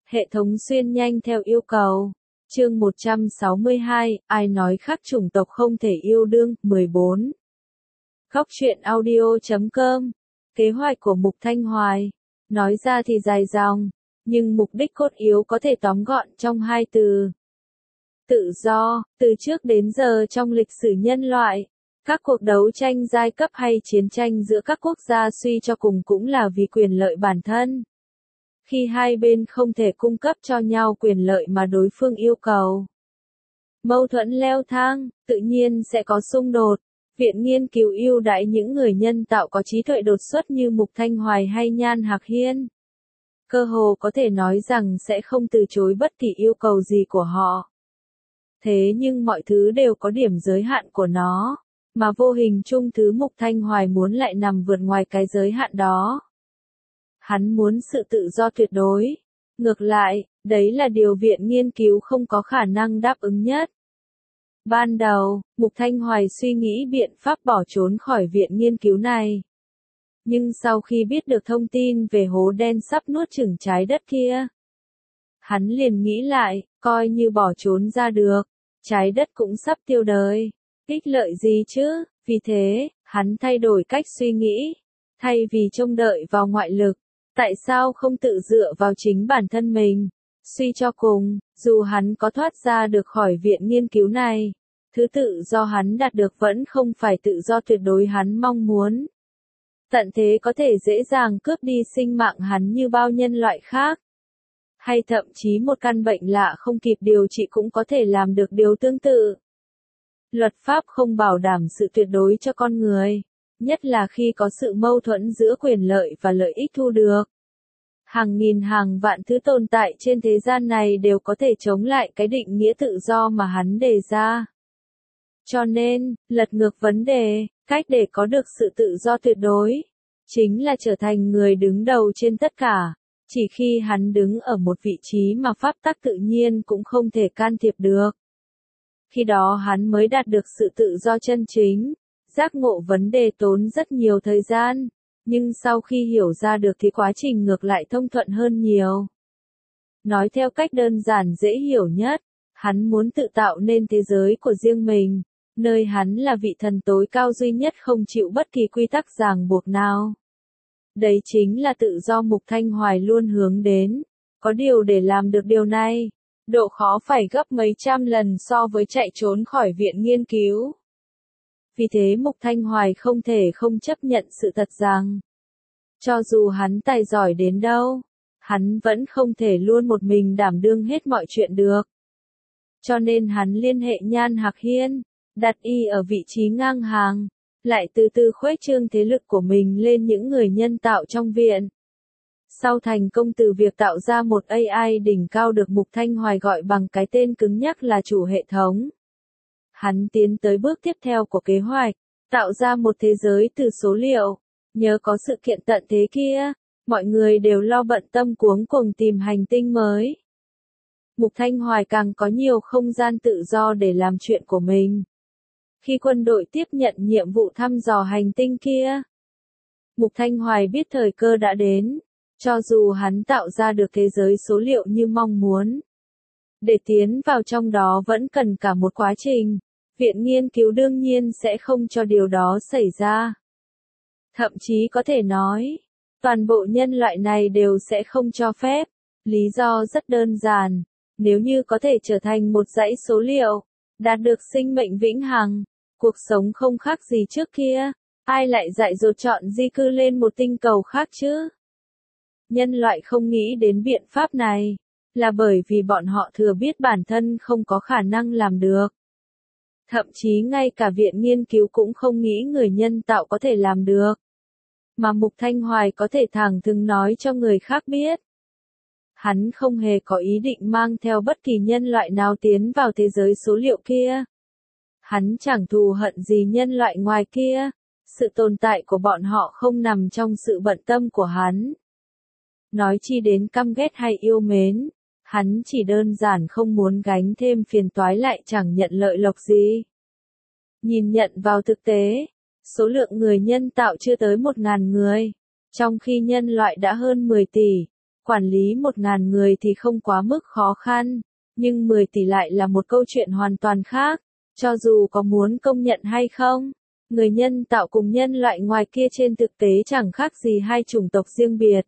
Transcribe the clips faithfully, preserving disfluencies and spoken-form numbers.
Hệ thống xuyên nhanh theo yêu cầu. Chương một trăm sáu mươi hai, ai nói khác chủng tộc không thể yêu đương, mười bốn. Góc truyện audio chấm com. Kế hoạch của Mục Thanh Hoài. Nói ra thì dài dòng, nhưng mục đích cốt yếu có thể tóm gọn trong hai từ. Tự do. Từ trước đến giờ trong lịch sử nhân loại, các cuộc đấu tranh giai cấp hay chiến tranh giữa các quốc gia suy cho cùng cũng là vì quyền lợi bản thân. Khi hai bên không thể cung cấp cho nhau quyền lợi mà đối phương yêu cầu, mâu thuẫn leo thang, tự nhiên sẽ có xung đột. Viện nghiên cứu ưu đãi những người nhân tạo có trí tuệ đột xuất như Mục Thanh Hoài hay Nhan Hạc Hiên. Cơ hồ có thể nói rằng sẽ không từ chối bất kỳ yêu cầu gì của họ. Thế nhưng mọi thứ đều có điểm giới hạn của nó, mà vô hình chung thứ Mục Thanh Hoài muốn lại nằm vượt ngoài cái giới hạn đó. Hắn muốn sự tự do tuyệt đối. Ngược lại, đấy là điều viện nghiên cứu không có khả năng đáp ứng nhất. Ban đầu, Mục Thanh Hoài suy nghĩ biện pháp bỏ trốn khỏi viện nghiên cứu này. Nhưng sau khi biết được thông tin về hố đen sắp nuốt chửng trái đất kia, hắn liền nghĩ lại, coi như bỏ trốn ra được, trái đất cũng sắp tiêu đời. Ích lợi gì chứ? Vì thế, hắn thay đổi cách suy nghĩ. Thay vì trông đợi vào ngoại lực, tại sao không tự dựa vào chính bản thân mình? Suy cho cùng, dù hắn có thoát ra được khỏi viện nghiên cứu này, thứ tự do hắn đạt được vẫn không phải tự do tuyệt đối hắn mong muốn. Tận thế có thể dễ dàng cướp đi sinh mạng hắn như bao nhân loại khác. Hay thậm chí một căn bệnh lạ không kịp điều trị cũng có thể làm được điều tương tự. Luật pháp không bảo đảm sự tuyệt đối cho con người, nhất là khi có sự mâu thuẫn giữa quyền lợi và lợi ích thu được. Hàng nghìn hàng vạn thứ tồn tại trên thế gian này đều có thể chống lại cái định nghĩa tự do mà hắn đề ra. Cho nên, lật ngược vấn đề, cách để có được sự tự do tuyệt đối, chính là trở thành người đứng đầu trên tất cả. Chỉ khi hắn đứng ở một vị trí mà pháp tắc tự nhiên cũng không thể can thiệp được, khi đó hắn mới đạt được sự tự do chân chính. Giác ngộ vấn đề tốn rất nhiều thời gian, nhưng sau khi hiểu ra được thì quá trình ngược lại thông thuận hơn nhiều. Nói theo cách đơn giản dễ hiểu nhất, hắn muốn tự tạo nên thế giới của riêng mình, nơi hắn là vị thần tối cao duy nhất không chịu bất kỳ quy tắc ràng buộc nào. Đấy chính là tự do Mục Thanh Hoài luôn hướng đến. Có điều để làm được điều này, độ khó phải gấp mấy trăm lần so với chạy trốn khỏi viện nghiên cứu. Vì thế Mục Thanh Hoài không thể không chấp nhận sự thật rằng, cho dù hắn tài giỏi đến đâu, hắn vẫn không thể luôn một mình đảm đương hết mọi chuyện được. Cho nên hắn liên hệ Nhan Hạc Hiên, đặt y ở vị trí ngang hàng, lại từ từ khuếch trương thế lực của mình lên những người nhân tạo trong viện. Sau thành công từ việc tạo ra một a i đỉnh cao được Mục Thanh Hoài gọi bằng cái tên cứng nhắc là chủ hệ thống, hắn tiến tới bước tiếp theo của kế hoạch, tạo ra một thế giới từ số liệu. Nhớ có sự kiện tận thế kia, mọi người đều lo bận tâm cuống cuồng tìm hành tinh mới. Mục Thanh Hoài càng có nhiều không gian tự do để làm chuyện của mình. Khi quân đội tiếp nhận nhiệm vụ thăm dò hành tinh kia, Mục Thanh Hoài biết thời cơ đã đến. Cho dù hắn tạo ra được thế giới số liệu như mong muốn, để tiến vào trong đó vẫn cần cả một quá trình. Viện nghiên cứu đương nhiên sẽ không cho điều đó xảy ra. Thậm chí có thể nói, toàn bộ nhân loại này đều sẽ không cho phép. Lý do rất đơn giản, nếu như có thể trở thành một dãy số liệu, đạt được sinh mệnh vĩnh hằng, cuộc sống không khác gì trước kia, ai lại dại dột chọn di cư lên một tinh cầu khác chứ? Nhân loại không nghĩ đến biện pháp này, là bởi vì bọn họ thừa biết bản thân không có khả năng làm được. Thậm chí ngay cả viện nghiên cứu cũng không nghĩ người nhân tạo có thể làm được. Mà Mục Thanh Hoài có thể thẳng thừng nói cho người khác biết. Hắn không hề có ý định mang theo bất kỳ nhân loại nào tiến vào thế giới số liệu kia. Hắn chẳng thù hận gì nhân loại ngoài kia, sự tồn tại của bọn họ không nằm trong sự bận tâm của hắn. Nói chi đến căm ghét hay yêu mến, hắn chỉ đơn giản không muốn gánh thêm phiền toái lại chẳng nhận lợi lộc gì. Nhìn nhận vào thực tế, số lượng người nhân tạo chưa tới một ngàn người, trong khi nhân loại đã hơn mười tỷ. Quản lý một ngàn người thì không quá mức khó khăn, nhưng mười tỷ lại là một câu chuyện hoàn toàn khác, cho dù có muốn công nhận hay không. Người nhân tạo cùng nhân loại ngoài kia trên thực tế chẳng khác gì hai chủng tộc riêng biệt.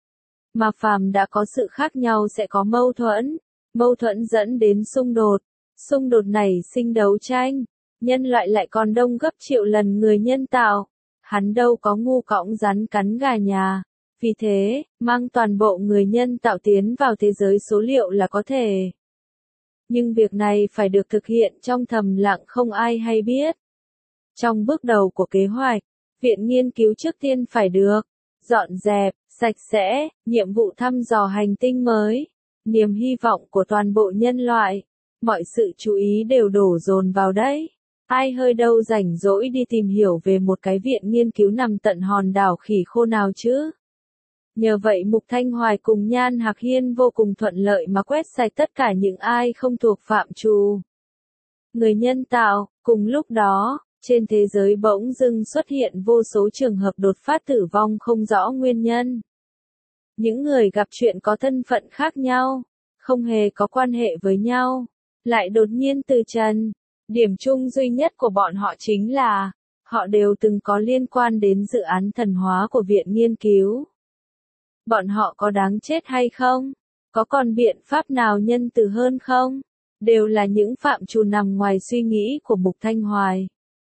Mà phàm đã có sự khác nhau sẽ có mâu thuẫn, mâu thuẫn dẫn đến xung đột, xung đột nảy sinh đấu tranh, nhân loại lại còn đông gấp triệu lần người nhân tạo. Hắn đâu có ngu cõng rắn cắn gà nhà, vì thế, mang toàn bộ người nhân tạo tiến vào thế giới số liệu là có thể. Nhưng việc này phải được thực hiện trong thầm lặng không ai hay biết. Trong bước đầu của kế hoạch, viện nghiên cứu trước tiên phải được dọn dẹp, sạch sẽ, nhiệm vụ thăm dò hành tinh mới, niềm hy vọng của toàn bộ nhân loại, mọi sự chú ý đều đổ dồn vào đấy. Ai hơi đâu rảnh rỗi đi tìm hiểu về một cái viện nghiên cứu nằm tận hòn đảo khỉ khô nào chứ. Nhờ vậy Mục Thanh Hoài cùng Nhan Hạc Hiên vô cùng thuận lợi mà quét sạch tất cả những ai không thuộc phạm trù người nhân tạo. Cùng lúc đó, trên thế giới bỗng dưng xuất hiện vô số trường hợp đột phát tử vong không rõ nguyên nhân. Những người gặp chuyện có thân phận khác nhau, không hề có quan hệ với nhau, lại đột nhiên từ trần. Điểm chung duy nhất của bọn họ chính là, họ đều từng có liên quan đến dự án thần hóa của viện nghiên cứu. Bọn họ có đáng chết hay không? Có còn biện pháp nào nhân từ hơn không? Đều là những phạm trù nằm ngoài suy nghĩ của Mục Thanh Hoài.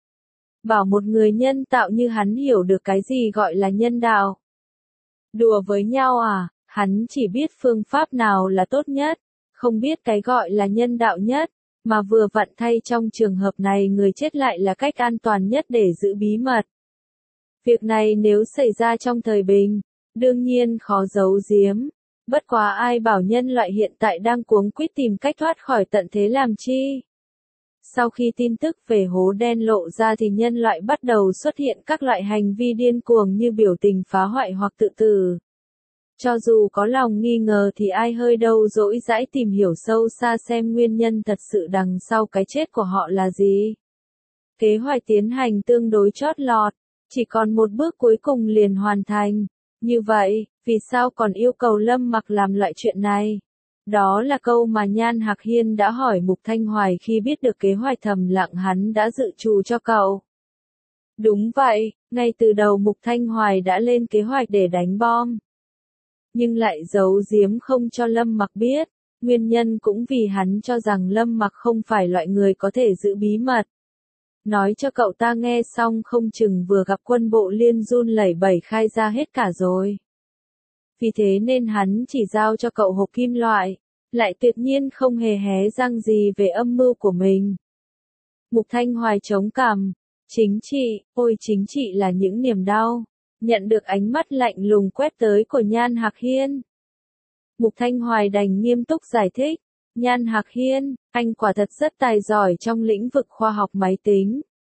Bảo một người nhân tạo như hắn hiểu được cái gì gọi là nhân đạo. Đùa với nhau à, hắn chỉ biết phương pháp nào là tốt nhất, không biết cái gọi là nhân đạo nhất, mà vừa vặn thay trong trường hợp này người chết lại là cách an toàn nhất để giữ bí mật. Việc này nếu xảy ra trong thời bình, đương nhiên khó giấu giếm. Bất quá ai bảo nhân loại hiện tại đang cuống quýt tìm cách thoát khỏi tận thế làm chi. Sau khi tin tức về hố đen lộ ra thì nhân loại bắt đầu xuất hiện các loại hành vi điên cuồng như biểu tình phá hoại hoặc tự tử. Cho dù có lòng nghi ngờ thì ai hơi đâu dỗi dãi tìm hiểu sâu xa xem nguyên nhân thật sự đằng sau cái chết của họ là gì. Kế hoạch tiến hành tương đối chót lọt, chỉ còn một bước cuối cùng liền hoàn thành. Như vậy, vì sao còn yêu cầu Lâm Mặc làm loại chuyện này? Đó là câu mà Nhan Hạc Hiên đã hỏi Mục Thanh Hoài khi biết được kế hoạch thầm lặng hắn đã dự trù cho cậu. Đúng vậy, ngay từ đầu Mục Thanh Hoài đã lên kế hoạch để đánh bom. Nhưng lại giấu giếm không cho Lâm Mặc biết, nguyên nhân cũng vì hắn cho rằng Lâm Mặc không phải loại người có thể giữ bí mật. Nói cho cậu ta nghe xong không chừng vừa gặp quân bộ liên run lẩy bẩy khai ra hết cả rồi. Vì thế nên hắn chỉ giao cho cậu hộp kim loại, lại tuyệt nhiên không hề hé răng gì về âm mưu của mình. Mục Thanh Hoài chống cằm, chính trị, ôi chính trị là những niềm đau. Nhận được ánh mắt lạnh lùng quét tới của Nhan Hạc Hiên. Mục Thanh Hoài đành nghiêm túc giải thích. Nhan Hạc Hiên, anh quả thật rất tài giỏi trong lĩnh vực khoa học máy tính.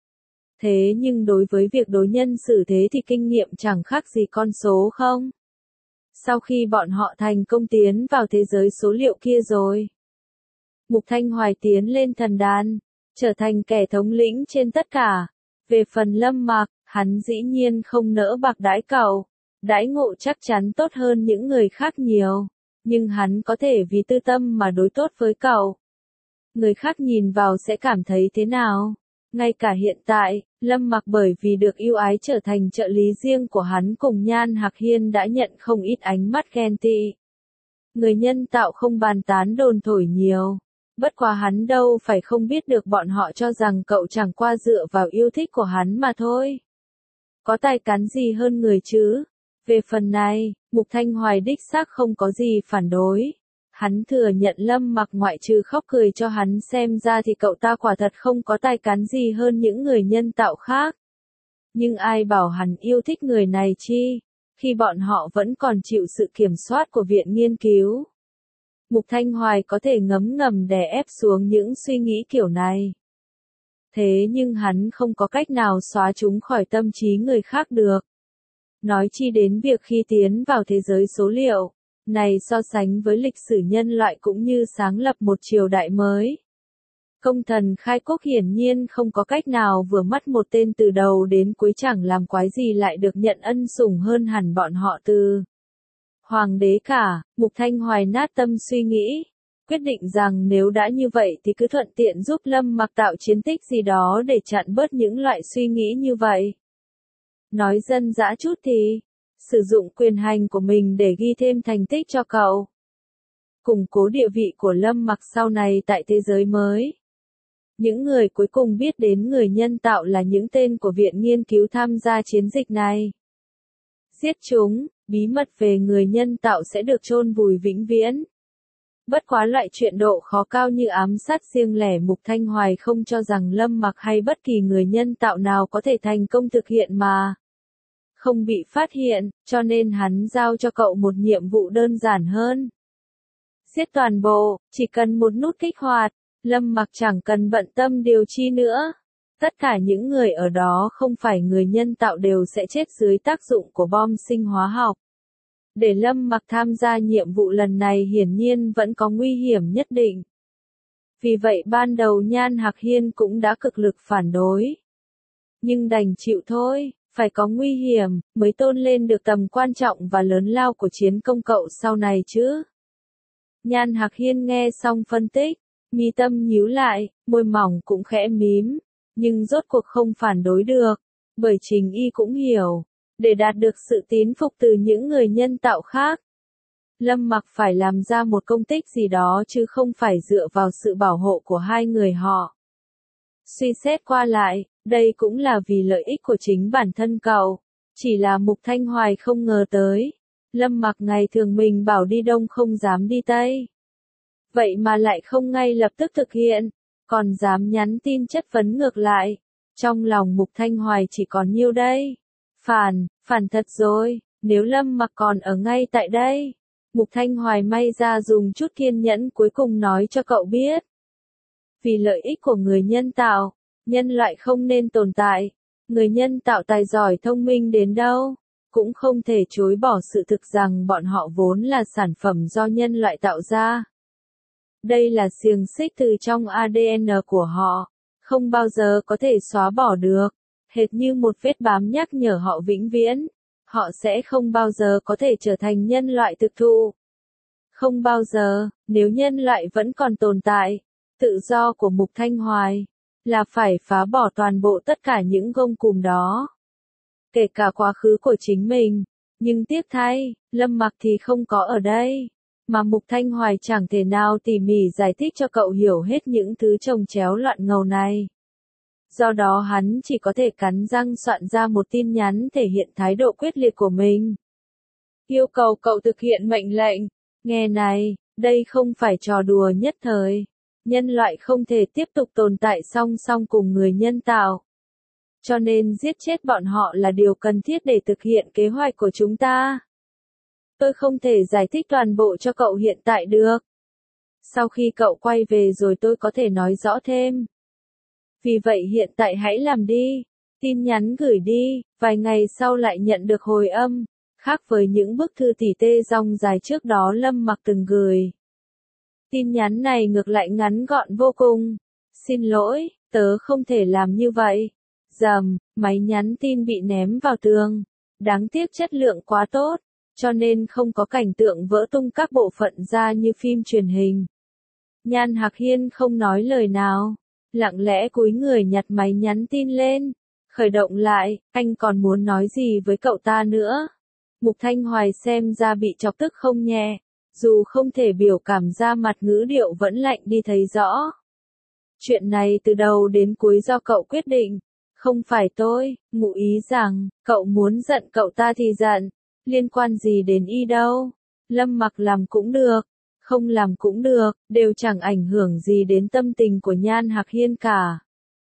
Thế nhưng đối với việc đối nhân xử thế thì kinh nghiệm chẳng khác gì con số không? Sau khi bọn họ thành công tiến vào thế giới số liệu kia rồi. Mục Thanh Hoài tiến lên thần đàn, trở thành kẻ thống lĩnh trên tất cả. Về phần Lâm Mặc, hắn dĩ nhiên không nỡ bạc đãi cậu. Đãi ngộ chắc chắn tốt hơn những người khác nhiều. Nhưng hắn có thể vì tư tâm mà đối tốt với cậu. Người khác nhìn vào sẽ cảm thấy thế nào? Ngay cả hiện tại, Lâm Mặc bởi vì được yêu ái trở thành trợ lý riêng của hắn cùng Nhan Hạc Hiên đã nhận không ít ánh mắt ghen tị. Người nhân tạo không bàn tán đồn thổi nhiều. Bất quá hắn đâu phải không biết được bọn họ cho rằng cậu chẳng qua dựa vào yêu thích của hắn mà thôi. Có tài cán gì hơn người chứ? Về phần này, Mục Thanh Hoài đích xác không có gì phản đối. Hắn thừa nhận Lâm Mặc ngoại trừ khóc cười cho hắn xem ra thì cậu ta quả thật không có tài cán gì hơn những người nhân tạo khác. Nhưng ai bảo hắn yêu thích người này chi, khi bọn họ vẫn còn chịu sự kiểm soát của viện nghiên cứu. Mục Thanh Hoài có thể ngấm ngầm đè ép xuống những suy nghĩ kiểu này. Thế nhưng hắn không có cách nào xóa chúng khỏi tâm trí người khác được. Nói chi đến việc khi tiến vào thế giới số liệu, này so sánh với lịch sử nhân loại cũng như sáng lập một triều đại mới. Công thần khai quốc hiển nhiên không có cách nào vừa mắt một tên từ đầu đến cuối chẳng làm quái gì lại được nhận ân sủng hơn hẳn bọn họ từ. Hoàng đế cả, Mục Thanh Hoài nát tâm suy nghĩ. Quyết định rằng nếu đã như vậy thì cứ thuận tiện giúp Lâm Mặc tạo chiến tích gì đó để chặn bớt những loại suy nghĩ như vậy. Nói dân dã chút thì, sử dụng quyền hành của mình để ghi thêm thành tích cho cậu. Củng cố địa vị của Lâm Mặc sau này tại thế giới mới. Những người cuối cùng biết đến người nhân tạo là những tên của viện nghiên cứu tham gia chiến dịch này. Giết chúng, bí mật về người nhân tạo sẽ được chôn vùi vĩnh viễn. Bất quá loại chuyện độ khó cao như ám sát riêng lẻ, Mục Thanh Hoài không cho rằng Lâm Mặc hay bất kỳ người nhân tạo nào có thể thành công thực hiện mà không bị phát hiện, cho nên hắn giao cho cậu một nhiệm vụ đơn giản hơn. Giết toàn bộ, chỉ cần một nút kích hoạt, Lâm Mặc chẳng cần bận tâm điều chi nữa. Tất cả những người ở đó không phải người nhân tạo đều sẽ chết dưới tác dụng của bom sinh hóa học. Để Lâm Mặc tham gia nhiệm vụ lần này hiển nhiên vẫn có nguy hiểm nhất định. Vì vậy ban đầu Nhan Hạc Hiên cũng đã cực lực phản đối. Nhưng đành chịu thôi, phải có nguy hiểm, mới tôn lên được tầm quan trọng và lớn lao của chiến công cậu sau này chứ. Nhan Hạc Hiên nghe xong phân tích, mi tâm nhíu lại, môi mỏng cũng khẽ mím, nhưng rốt cuộc không phản đối được, bởi chính y cũng hiểu. Để đạt được sự tín phục từ những người nhân tạo khác, Lâm Mặc phải làm ra một công tích gì đó chứ không phải dựa vào sự bảo hộ của hai người họ. Suy xét qua lại, đây cũng là vì lợi ích của chính bản thân cậu. Chỉ là Mục Thanh Hoài không ngờ tới. Lâm Mặc ngày thường mình bảo đi đông không dám đi tây. Vậy mà lại không ngay lập tức thực hiện, còn dám nhắn tin chất vấn ngược lại. Trong lòng Mục Thanh Hoài chỉ còn nhiêu đây. Phản, phản thật rồi, nếu Lâm Mặc còn ở ngay tại đây. Mục Thanh Hoài may ra dùng chút kiên nhẫn cuối cùng nói cho cậu biết. Vì lợi ích của người nhân tạo, nhân loại không nên tồn tại. Người nhân tạo tài giỏi thông minh đến đâu, cũng không thể chối bỏ sự thực rằng bọn họ vốn là sản phẩm do nhân loại tạo ra. Đây là xiềng xích từ trong a đê en của họ, không bao giờ có thể xóa bỏ được. Hệt như một vết bám nhắc nhở họ vĩnh viễn, họ sẽ không bao giờ có thể trở thành nhân loại thực thụ. Không bao giờ, nếu nhân loại vẫn còn tồn tại, tự do của Mục Thanh Hoài là phải phá bỏ toàn bộ tất cả những gông cùm đó. Kể cả quá khứ của chính mình, nhưng tiếc thay, Lâm Mặc thì không có ở đây, mà Mục Thanh Hoài chẳng thể nào tỉ mỉ giải thích cho cậu hiểu hết những thứ chồng chéo loạn ngầu này. Do đó hắn chỉ có thể cắn răng soạn ra một tin nhắn thể hiện thái độ quyết liệt của mình. Yêu cầu cậu thực hiện mệnh lệnh. Nghe này, đây không phải trò đùa nhất thời. Nhân loại không thể tiếp tục tồn tại song song cùng người nhân tạo. Cho nên giết chết bọn họ là điều cần thiết để thực hiện kế hoạch của chúng ta. Tôi không thể giải thích toàn bộ cho cậu hiện tại được. Sau khi cậu quay về rồi tôi có thể nói rõ thêm. Vì vậy hiện tại hãy làm đi. Tin nhắn gửi đi, vài ngày sau lại nhận được hồi âm. Khác với những bức thư tỉ tê dòng dài trước đó Lâm Mặc từng gửi. Tin nhắn này ngược lại ngắn gọn vô cùng. Xin lỗi, tớ không thể làm như vậy. Dầm, máy nhắn tin bị ném vào tường. Đáng tiếc chất lượng quá tốt, cho nên không có cảnh tượng vỡ tung các bộ phận ra như phim truyền hình. Nhan Hạc Hiên không nói lời nào, lặng lẽ cúi người nhặt máy nhắn tin lên, khởi động lại, anh còn muốn nói gì với cậu ta nữa. Mục Thanh Hoài xem ra bị chọc tức không nhẹ, dù không thể biểu cảm ra mặt ngữ điệu vẫn lạnh đi thấy rõ. Chuyện này từ đầu đến cuối do cậu quyết định, không phải tôi, ngụ ý rằng, cậu muốn giận cậu ta thì giận, liên quan gì đến y đâu. Lâm Mặc làm cũng được, không làm cũng được, đều chẳng ảnh hưởng gì đến tâm tình của Nhan Hạc Hiên cả.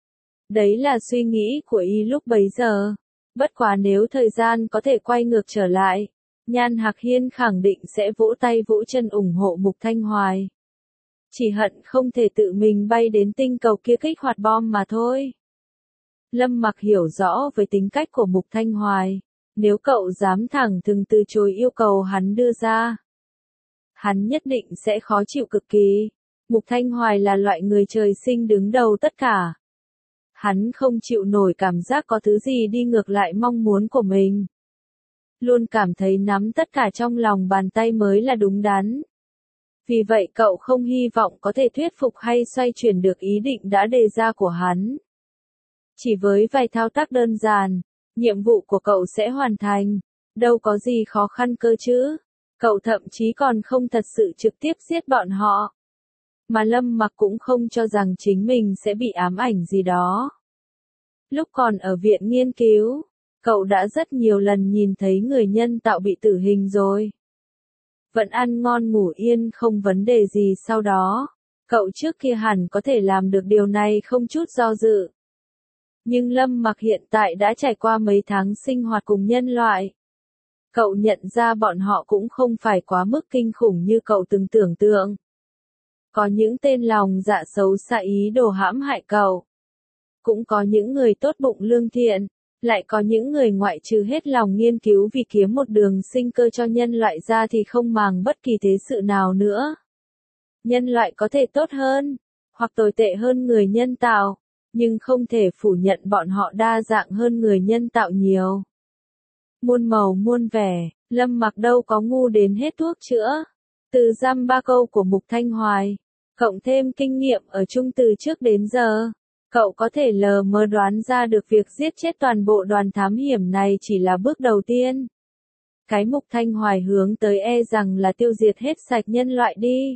Đấy là suy nghĩ của y lúc bấy giờ. Bất quá nếu thời gian có thể quay ngược trở lại, Nhan Hạc Hiên khẳng định sẽ vỗ tay vỗ chân ủng hộ Mục Thanh Hoài. Chỉ hận không thể tự mình bay đến tinh cầu kia kích hoạt bom mà thôi. Lâm Mặc hiểu rõ với tính cách của Mục Thanh Hoài, nếu cậu dám thẳng thừng từ chối yêu cầu hắn đưa ra, hắn nhất định sẽ khó chịu cực kỳ. Mục Thanh Hoài là loại người trời sinh đứng đầu tất cả. Hắn không chịu nổi cảm giác có thứ gì đi ngược lại mong muốn của mình. luôn cảm thấy nắm tất cả trong lòng bàn tay mới là đúng đắn. Vì vậy cậu không hy vọng có thể thuyết phục hay xoay chuyển được ý định đã đề ra của hắn. Chỉ với vài thao tác đơn giản, nhiệm vụ của cậu sẽ hoàn thành, đâu có gì khó khăn cơ chứ. Cậu thậm chí còn không thật sự trực tiếp giết bọn họ. Mà Lâm Mặc cũng không cho rằng chính mình sẽ bị ám ảnh gì đó. Lúc còn ở viện nghiên cứu, cậu đã rất nhiều lần nhìn thấy người nhân tạo bị tử hình rồi. Vẫn ăn ngon ngủ yên không vấn đề gì sau đó. Cậu trước kia hẳn có thể làm được điều này không chút do dự. Nhưng Lâm Mặc hiện tại đã trải qua mấy tháng sinh hoạt cùng nhân loại. Cậu nhận ra bọn họ cũng không phải quá mức kinh khủng như cậu từng tưởng tượng. Có những tên lòng dạ xấu xa ý đồ hãm hại cậu. Cũng có những người tốt bụng lương thiện. Lại có những người ngoại trừ hết lòng nghiên cứu vì kiếm một đường sinh cơ cho nhân loại ra thì không màng bất kỳ thế sự nào nữa. Nhân loại có thể tốt hơn, hoặc tồi tệ hơn người nhân tạo, nhưng không thể phủ nhận bọn họ đa dạng hơn người nhân tạo nhiều. Muôn màu muôn vẻ, Lâm Mặc đâu có ngu đến hết thuốc chữa. Từ dăm ba câu của Mục Thanh Hoài, cộng thêm kinh nghiệm ở chung từ trước đến giờ, cậu có thể lờ mờ đoán ra được việc giết chết toàn bộ đoàn thám hiểm này chỉ là bước đầu tiên. Cái Mục Thanh Hoài hướng tới e rằng là tiêu diệt hết sạch nhân loại đi.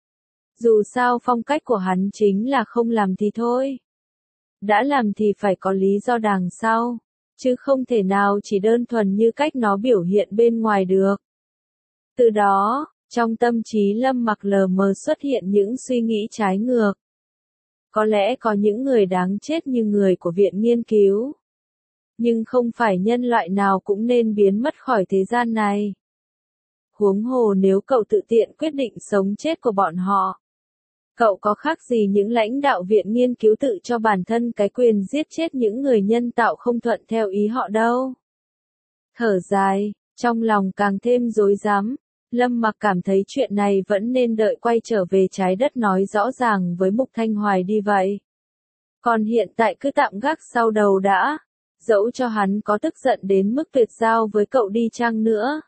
Dù sao phong cách của hắn chính là không làm thì thôi. Đã làm thì phải có lý do đằng sau, chứ không thể nào chỉ đơn thuần như cách nó biểu hiện bên ngoài được. Từ đó, trong tâm trí Lâm Mặc lờ mờ xuất hiện những suy nghĩ trái ngược. Có lẽ có những người đáng chết như người của viện nghiên cứu. Nhưng không phải nhân loại nào cũng nên biến mất khỏi thế gian này. Huống hồ nếu cậu tự tiện quyết định sống chết của bọn họ. Cậu có khác gì những lãnh đạo viện nghiên cứu tự cho bản thân cái quyền giết chết những người nhân tạo không thuận theo ý họ đâu. Thở dài, trong lòng càng thêm rối rắm. Lâm Mặc cảm thấy chuyện này vẫn nên đợi quay trở về trái đất nói rõ ràng với Mục Thanh Hoài đi vậy. Còn hiện tại cứ tạm gác sau đầu đã, dẫu cho hắn có tức giận đến mức tuyệt giao với cậu đi chăng nữa.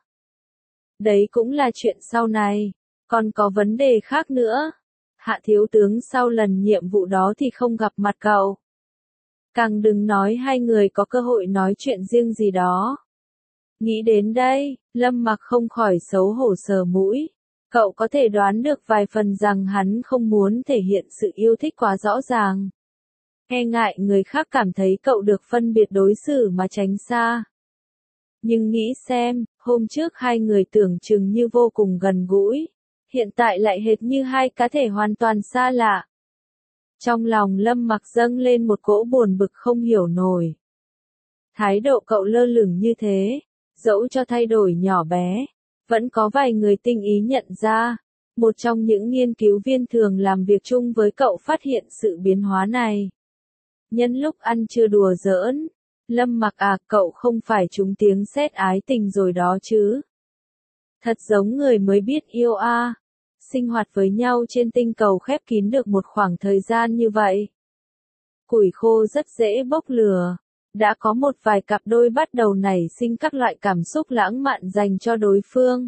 Đấy cũng là chuyện sau này, còn có vấn đề khác nữa. Hạ thiếu tướng sau lần nhiệm vụ đó thì không gặp mặt cậu. Càng đừng nói hai người có cơ hội nói chuyện riêng gì đó. Nghĩ đến đây, Lâm Mặc không khỏi xấu hổ sờ mũi. Cậu có thể đoán được vài phần rằng hắn không muốn thể hiện sự yêu thích quá rõ ràng. E ngại người khác cảm thấy cậu được phân biệt đối xử mà tránh xa. Nhưng nghĩ xem, hôm trước hai người tưởng chừng như vô cùng gần gũi. Hiện tại lại hệt như hai cá thể hoàn toàn xa lạ. Trong lòng Lâm Mặc dâng lên một cỗ buồn bực không hiểu nổi. Thái độ cậu lơ lửng như thế, dẫu cho thay đổi nhỏ bé, vẫn có vài người tinh ý nhận ra. Một trong những nghiên cứu viên thường làm việc chung với cậu phát hiện sự biến hóa này. Nhân lúc ăn trưa đùa giỡn, Lâm Mặc à, cậu không phải trúng tiếng sét ái tình rồi đó chứ. Thật giống người mới biết yêu a. À. Sinh hoạt với nhau trên tinh cầu khép kín được một khoảng thời gian như vậy. Củi khô rất dễ bốc lửa. Đã có một vài cặp đôi bắt đầu nảy sinh các loại cảm xúc lãng mạn dành cho đối phương.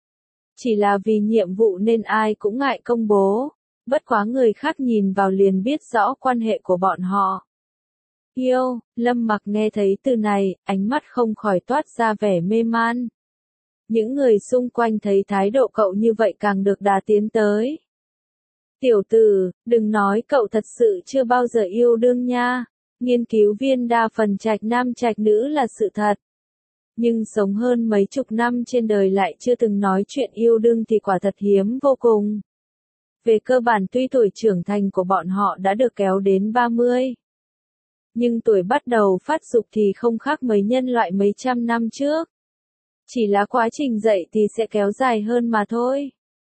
Chỉ là vì nhiệm vụ nên ai cũng ngại công bố. Bất quá người khác nhìn vào liền biết rõ quan hệ của bọn họ. Yêu, Lâm Mặc nghe thấy từ này, ánh mắt không khỏi toát ra vẻ mê man. Những người xung quanh thấy thái độ cậu như vậy càng được đà tiến tới. Tiểu tử, đừng nói cậu thật sự chưa bao giờ yêu đương nha. Nghiên cứu viên đa phần trạch nam trạch nữ là sự thật. Nhưng sống hơn mấy chục năm trên đời lại chưa từng nói chuyện yêu đương thì quả thật hiếm vô cùng. Về cơ bản tuy tuổi trưởng thành của bọn họ đã được kéo đến ba mươi. Nhưng tuổi bắt đầu phát dục thì không khác mấy nhân loại mấy trăm năm trước. Chỉ là quá trình dậy thì sẽ kéo dài hơn mà thôi.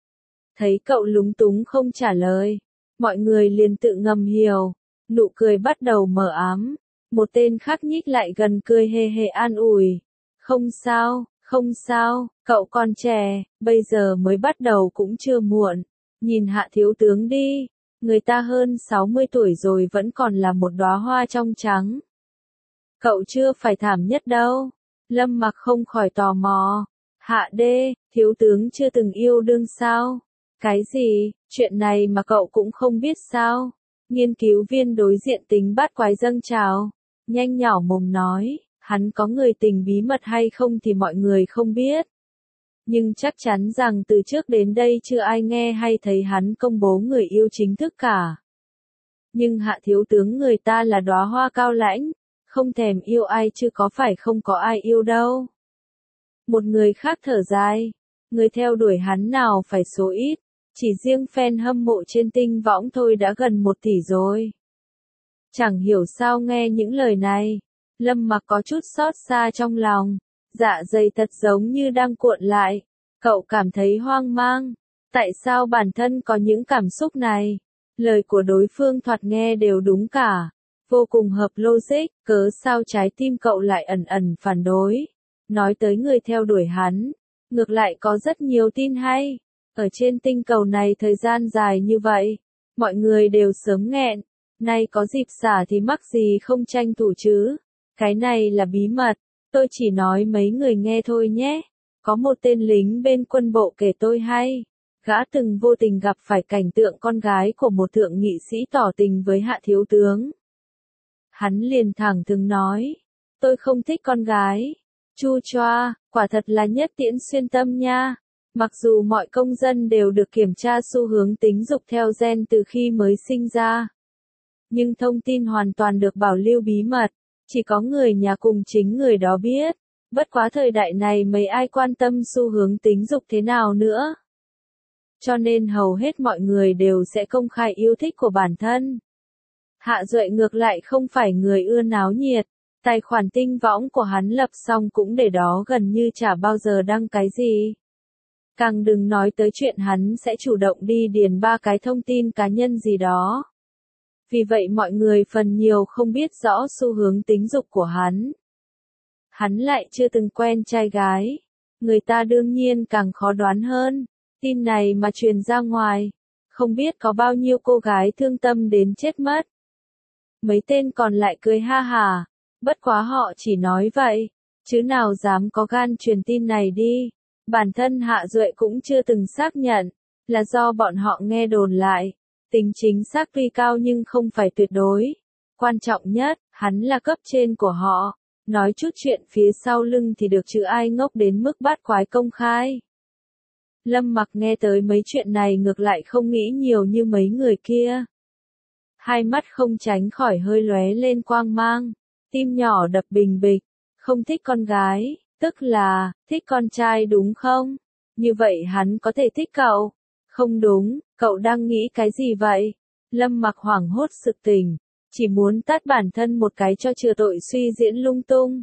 Thấy cậu lúng túng không trả lời, mọi người liền tự ngầm hiểu, nụ cười bắt đầu mờ ám. Một tên khác nhích lại gần cười hề hề an ủi. Không sao, không sao, cậu còn trẻ, bây giờ mới bắt đầu cũng chưa muộn. Nhìn Hạ thiếu tướng đi, người ta hơn sáu mươi tuổi rồi vẫn còn là một đóa hoa trong trắng. Cậu chưa phải thảm nhất đâu. Lâm Mặc không khỏi tò mò. Hạ đê, thiếu tướng chưa từng yêu đương sao? Cái gì, chuyện này mà cậu cũng không biết sao? Nghiên cứu viên đối diện tính bát quái dâng trào. Nhanh nhỏ mồm nói, hắn có người tình bí mật hay không thì mọi người không biết. Nhưng chắc chắn rằng từ trước đến đây chưa ai nghe hay thấy hắn công bố người yêu chính thức cả. Nhưng hạ thiếu tướng người ta là đóa hoa cao lãnh, không thèm yêu ai chứ có phải không có ai yêu đâu. Một người khác thở dài, người theo đuổi hắn nào phải số ít, chỉ riêng fan hâm mộ trên tinh võng thôi đã gần một tỷ rồi. Chẳng hiểu sao nghe những lời này, Lâm Mặc có chút xót xa trong lòng, dạ dày thật giống như đang cuộn lại, cậu cảm thấy hoang mang, tại sao bản thân có những cảm xúc này, lời của đối phương thoạt nghe đều đúng cả, vô cùng hợp logic, cớ sao trái tim cậu lại ẩn ẩn phản đối. Nói tới người theo đuổi hắn, ngược lại có rất nhiều tin hay. Ở trên tinh cầu này thời gian dài như vậy, mọi người đều sớm nghẹn, nay có dịp xả thì mắc gì không tranh thủ chứ. Cái này là bí mật, tôi chỉ nói mấy người nghe thôi nhé. Có một tên lính bên quân bộ kể tôi hay, gã từng vô tình gặp phải cảnh tượng con gái của một thượng nghị sĩ tỏ tình với hạ thiếu tướng. Hắn liền thẳng thừng nói, tôi không thích con gái. Chu choa, quả thật là nhất tiễn xuyên tâm nha. Mặc dù mọi công dân đều được kiểm tra xu hướng tính dục theo gen từ khi mới sinh ra. Nhưng thông tin hoàn toàn được bảo lưu bí mật, chỉ có người nhà cùng chính người đó biết. Bất quá thời đại này mấy ai quan tâm xu hướng tính dục thế nào nữa. Cho nên hầu hết mọi người đều sẽ công khai yêu thích của bản thân. Hạ Duệ ngược lại không phải người ưa náo nhiệt. Tài khoản tinh võng của hắn lập xong cũng để đó gần như chả bao giờ đăng cái gì. Càng đừng nói tới chuyện hắn sẽ chủ động đi điền ba cái thông tin cá nhân gì đó. Vì vậy mọi người phần nhiều không biết rõ xu hướng tính dục của hắn. Hắn lại chưa từng quen trai gái. Người ta đương nhiên càng khó đoán hơn. Tin này mà truyền ra ngoài, không biết có bao nhiêu cô gái thương tâm đến chết mất. Mấy tên còn lại cười ha hả. Bất quá họ chỉ nói vậy, chứ nào dám có gan truyền tin này đi. Bản thân Hạ Duệ cũng chưa từng xác nhận, là do bọn họ nghe đồn lại. Tính chính xác tuy cao nhưng không phải tuyệt đối. Quan trọng nhất, hắn là cấp trên của họ. Nói chút chuyện phía sau lưng thì được chứ ai ngốc đến mức bát quái công khai. Lâm Mặc nghe tới mấy chuyện này ngược lại không nghĩ nhiều như mấy người kia. Hai mắt không tránh khỏi hơi lóe lên quang mang. Tim nhỏ đập bình bịch, không thích con gái, tức là, thích con trai đúng không? Như vậy hắn có thể thích cậu? Không đúng, cậu đang nghĩ cái gì vậy? Lâm Mặc hoảng hốt sực tỉnh, chỉ muốn tát bản thân một cái cho chừa tội suy diễn lung tung.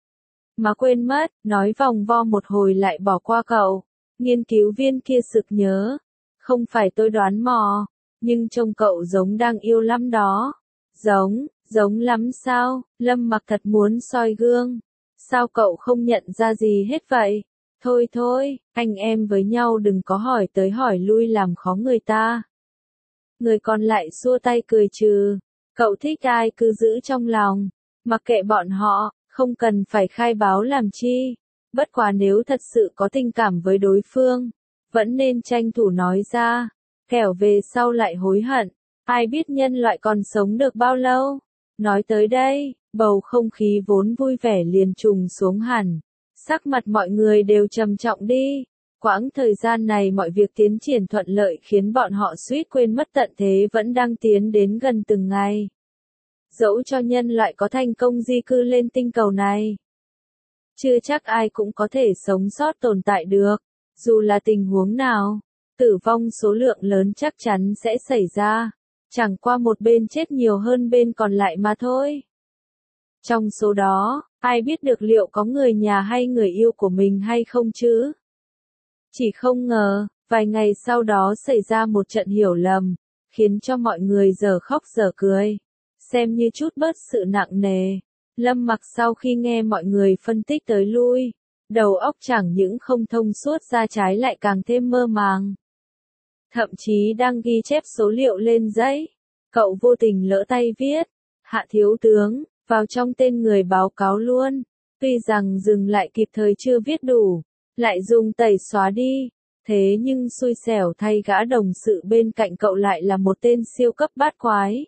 Mà quên mất, nói vòng vo một hồi lại bỏ qua cậu. Nghiên cứu viên kia sực nhớ, không phải tôi đoán mò, nhưng trông cậu giống đang yêu lắm đó. Giống, giống lắm sao? Lâm Mặc thật muốn soi gương. Sao cậu không nhận ra gì hết vậy? Thôi thôi, anh em với nhau đừng có hỏi tới hỏi lui làm khó người ta. Người còn lại xua tay cười trừ. Cậu thích ai cứ giữ trong lòng. Mặc kệ bọn họ, không cần phải khai báo làm chi. Bất quá nếu thật sự có tình cảm với đối phương, vẫn nên tranh thủ nói ra. Kẻo về sau lại hối hận. Ai biết nhân loại còn sống được bao lâu? Nói tới đây, bầu không khí vốn vui vẻ liền trùng xuống hẳn. Sắc mặt mọi người đều trầm trọng đi. Quãng thời gian này mọi việc tiến triển thuận lợi khiến bọn họ suýt quên mất tận thế vẫn đang tiến đến gần từng ngày. Dẫu cho nhân loại có thành công di cư lên tinh cầu này, chưa chắc ai cũng có thể sống sót tồn tại được. Dù là tình huống nào, tử vong số lượng lớn chắc chắn sẽ xảy ra. Chẳng qua một bên chết nhiều hơn bên còn lại mà thôi. Trong số đó, ai biết được liệu có người nhà hay người yêu của mình hay không chứ? Chỉ không ngờ, vài ngày sau đó xảy ra một trận hiểu lầm, khiến cho mọi người giờ khóc giờ cười. Xem như chút bớt sự nặng nề. Lâm Mặc sau khi nghe mọi người phân tích tới lui, đầu óc chẳng những không thông suốt ra trái lại càng thêm mơ màng. Thậm chí đang ghi chép số liệu lên giấy, cậu vô tình lỡ tay viết, Hạ thiếu tướng, vào trong tên người báo cáo luôn. Tuy rằng dừng lại kịp thời chưa viết đủ, lại dùng tẩy xóa đi. Thế nhưng xui xẻo thay gã đồng sự bên cạnh cậu lại là một tên siêu cấp bát quái.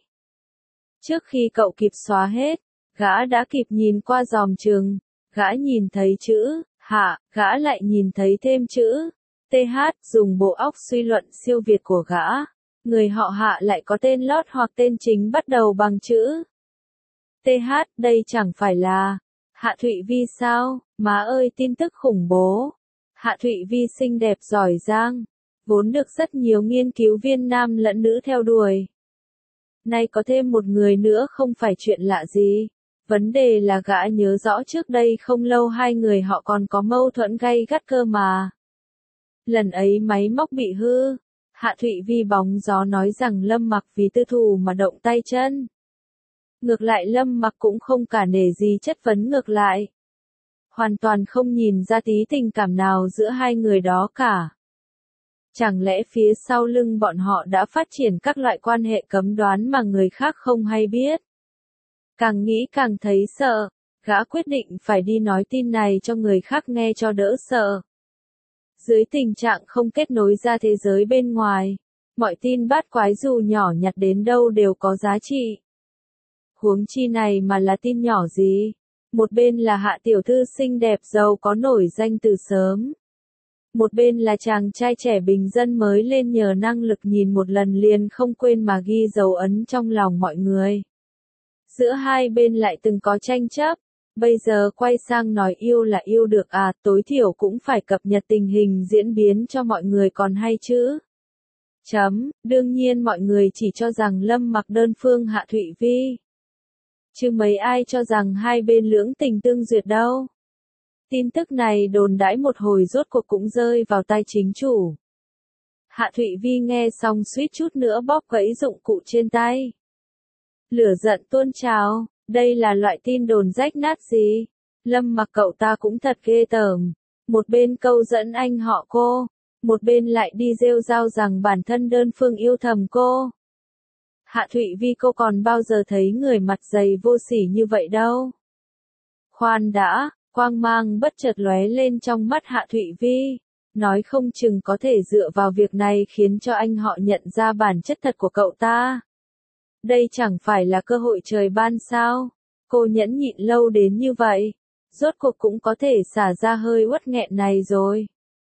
Trước khi cậu kịp xóa hết, gã đã kịp nhìn qua dòm trường, gã nhìn thấy chữ, hạ, gã lại nhìn thấy thêm chữ, th, dùng bộ óc suy luận siêu việt của gã. Người họ Hạ lại có tên lót hoặc tên chính bắt đầu bằng chữ th, đây chẳng phải là Hạ Thụy Vi sao? Má ơi, tin tức khủng bố. Hạ Thụy Vi xinh đẹp giỏi giang, vốn được rất nhiều nghiên cứu viên nam lẫn nữ theo đuổi. Nay có thêm một người nữa không phải chuyện lạ gì. Vấn đề là gã nhớ rõ trước đây không lâu hai người họ còn có mâu thuẫn gay gắt cơ mà. Lần ấy máy móc bị hư. Hạ Thụy Vi bóng gió nói rằng Lâm Mặc vì tư thù mà động tay chân. Ngược lại Lâm Mặc cũng không cả nể gì chất vấn ngược lại. Hoàn toàn không nhìn ra tí tình cảm nào giữa hai người đó cả. Chẳng lẽ phía sau lưng bọn họ đã phát triển các loại quan hệ cấm đoán mà người khác không hay biết. Càng nghĩ càng thấy sợ, gã quyết định phải đi nói tin này cho người khác nghe cho đỡ sợ. Dưới tình trạng không kết nối ra thế giới bên ngoài, mọi tin bát quái dù nhỏ nhặt đến đâu đều có giá trị. Huống chi này mà là tin nhỏ gì? Một bên là Hạ tiểu thư xinh đẹp giàu có nổi danh từ sớm. Một bên là chàng trai trẻ bình dân mới lên nhờ năng lực nhìn một lần liền không quên mà ghi dấu ấn trong lòng mọi người. Giữa hai bên lại từng có tranh chấp. Bây giờ quay sang nói yêu là yêu được à, tối thiểu cũng phải cập nhật tình hình diễn biến cho mọi người còn hay chứ. Chấm, đương nhiên mọi người chỉ cho rằng Lâm Mặc đơn phương Hạ Thụy Vi. Chứ mấy ai cho rằng hai bên lưỡng tình tương duyệt đâu. Tin tức này đồn đãi một hồi rốt cuộc cũng rơi vào tay chính chủ. Hạ Thụy Vi nghe xong suýt chút nữa bóp gãy dụng cụ trên tay. Lửa giận tuôn trào. Đây là loại tin đồn rách nát gì? Lâm Mặc cậu ta cũng thật ghê tởm. Một bên câu dẫn anh họ cô, một bên lại đi rêu rao rằng bản thân đơn phương yêu thầm cô. Hạ Thụy Vi cô còn bao giờ thấy người mặt dày vô sỉ như vậy đâu. Khoan đã, quang mang bất chợt lóe lên trong mắt Hạ Thụy Vi. Nói không chừng có thể dựa vào việc này khiến cho anh họ nhận ra bản chất thật của cậu ta. Đây chẳng phải là cơ hội trời ban sao? Cô nhẫn nhịn lâu đến như vậy, rốt cuộc cũng có thể xả ra hơi uất nghẹn này rồi.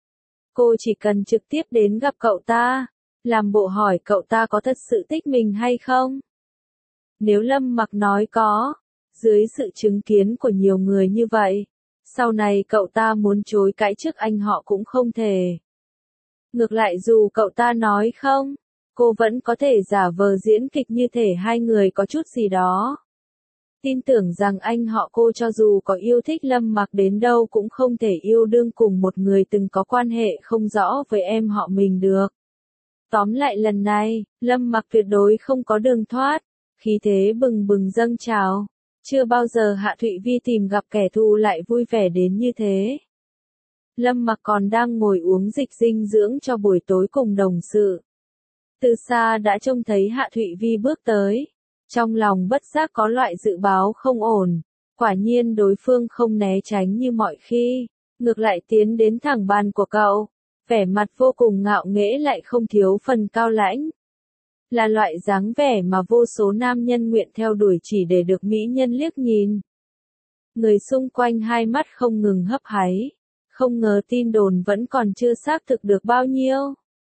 Cô chỉ cần trực tiếp đến gặp cậu ta, làm bộ hỏi cậu ta có thật sự thích mình hay không? Nếu Lâm Mặc nói có, dưới sự chứng kiến của nhiều người như vậy, sau này cậu ta muốn chối cãi trước anh họ cũng không thể. Ngược lại dù cậu ta nói không, cô vẫn có thể giả vờ diễn kịch như thể hai người có chút gì đó. Tin tưởng rằng anh họ cô cho dù có yêu thích Lâm Mặc đến đâu cũng không thể yêu đương cùng một người từng có quan hệ không rõ với em họ mình được. Tóm lại lần này, Lâm Mặc tuyệt đối không có đường thoát, khí thế bừng bừng dâng trào. Chưa bao giờ Hạ Thụy Vi tìm gặp kẻ thù lại vui vẻ đến như thế. Lâm Mặc còn đang ngồi uống dịch dinh dưỡng cho buổi tối cùng đồng sự. Từ xa đã trông thấy Hạ Thụy Vi bước tới. Trong lòng bất giác có loại dự báo không ổn. Quả nhiên đối phương không né tránh như mọi khi. Ngược lại tiến đến thẳng bàn của cậu. Vẻ mặt vô cùng ngạo nghễ lại không thiếu phần cao lãnh. Là loại dáng vẻ mà vô số nam nhân nguyện theo đuổi chỉ để được mỹ nhân liếc nhìn. Người xung quanh hai mắt không ngừng hấp háy. Không ngờ tin đồn vẫn còn chưa xác thực được bao nhiêu.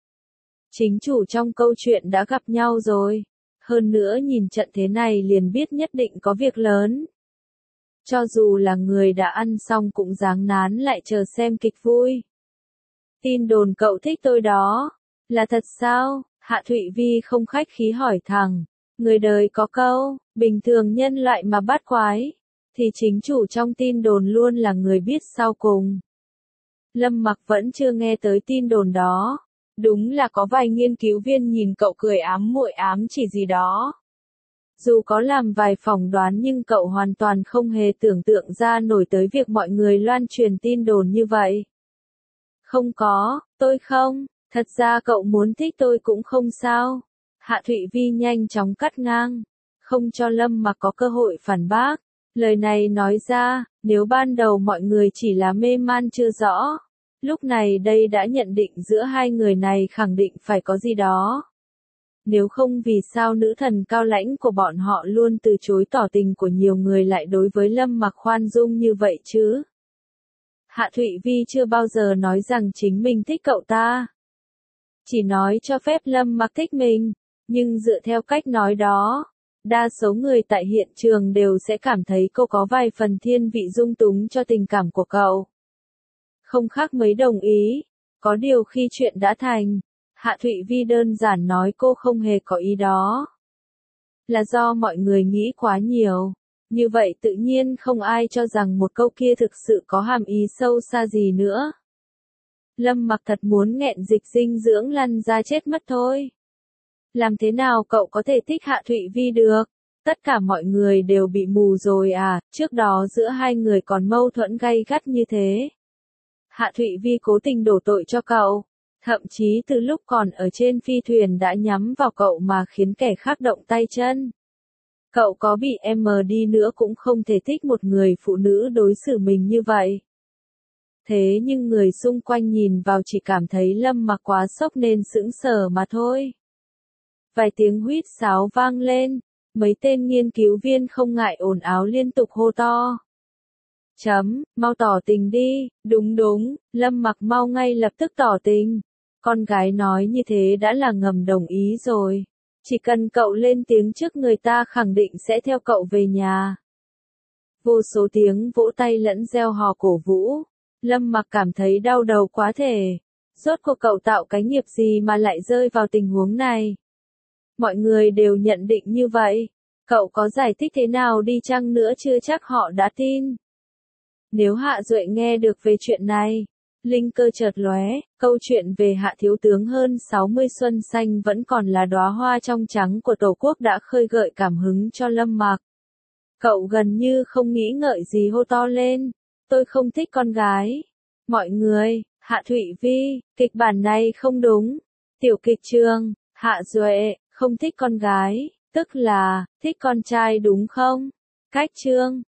Chính chủ trong câu chuyện đã gặp nhau rồi. Hơn nữa nhìn trận thế này liền biết nhất định có việc lớn. Cho dù là người đã ăn xong cũng dáng nán lại chờ xem kịch vui. Tin đồn cậu thích tôi đó, là thật sao? Hạ Thụy Vi không khách khí hỏi thẳng. Người đời có câu, bình thường nhân loại mà bát quái, thì chính chủ trong tin đồn luôn là người biết sau cùng. Lâm Mặc vẫn chưa nghe tới tin đồn đó. Đúng là có vài nghiên cứu viên nhìn cậu cười ám muội ám chỉ gì đó. Dù có làm vài phỏng đoán nhưng cậu hoàn toàn không hề tưởng tượng ra nổi tới việc mọi người loan truyền tin đồn như vậy. Không có, tôi không, thật ra cậu muốn thích tôi cũng không sao. Hạ Thụy Vi nhanh chóng cắt ngang, không cho Lâm Mặc có cơ hội phản bác. Lời này nói ra, nếu ban đầu mọi người chỉ là mê man chưa rõ, lúc này đây đã nhận định giữa hai người này khẳng định phải có gì đó. Nếu không vì sao nữ thần cao lãnh của bọn họ luôn từ chối tỏ tình của nhiều người lại đối với Lâm Mặc khoan dung như vậy chứ? Hạ Thụy Vi chưa bao giờ nói rằng chính mình thích cậu ta. Chỉ nói cho phép Lâm Mặc thích mình, nhưng dựa theo cách nói đó, đa số người tại hiện trường đều sẽ cảm thấy cô có vài phần thiên vị dung túng cho tình cảm của cậu. Không khác mấy đồng ý, có điều khi chuyện đã thành, Hạ Thụy Vi đơn giản nói cô không hề có ý đó. Là do mọi người nghĩ quá nhiều, như vậy tự nhiên không ai cho rằng một câu kia thực sự có hàm ý sâu xa gì nữa. Lâm Mặc thật muốn nghẹn dịch dinh dưỡng lăn ra chết mất thôi. Làm thế nào cậu có thể thích Hạ Thụy Vi được? Tất cả mọi người đều bị mù rồi à, trước đó giữa hai người còn mâu thuẫn gay gắt như thế. Hạ Thụy Vi cố tình đổ tội cho cậu, thậm chí từ lúc còn ở trên phi thuyền đã nhắm vào cậu mà khiến kẻ khác động tay chân. Cậu có bị em đi nữa cũng không thể thích một người phụ nữ đối xử mình như vậy. Thế nhưng người xung quanh nhìn vào chỉ cảm thấy Lâm Mặc quá sốc nên sững sờ mà thôi. Vài tiếng huýt sáo vang lên, mấy tên nghiên cứu viên không ngại ồn ào liên tục hô to. Chấm, mau tỏ tình đi, đúng đúng, Lâm Mặc mau ngay lập tức tỏ tình. Con gái nói như thế đã là ngầm đồng ý rồi. Chỉ cần cậu lên tiếng trước người ta khẳng định sẽ theo cậu về nhà. Vô số tiếng vỗ tay lẫn reo hò cổ vũ. Lâm Mặc cảm thấy đau đầu quá thể. Rốt cuộc cậu tạo cái nghiệp gì mà lại rơi vào tình huống này? Mọi người đều nhận định như vậy. Cậu có giải thích thế nào đi chăng nữa chưa chắc họ đã tin. Nếu Hạ Duệ nghe được về chuyện này, linh cơ chợt lóe, câu chuyện về Hạ thiếu tướng hơn sáu mươi xuân xanh vẫn còn là đóa hoa trong trắng của Tổ quốc đã khơi gợi cảm hứng cho Lâm Mặc. Cậu gần như không nghĩ ngợi gì hô to lên, tôi không thích con gái. Mọi người, Hạ Thụy Vi, kịch bản này không đúng. Tiểu kịch trường, Hạ Duệ, không thích con gái, tức là, thích con trai đúng không? Cách chương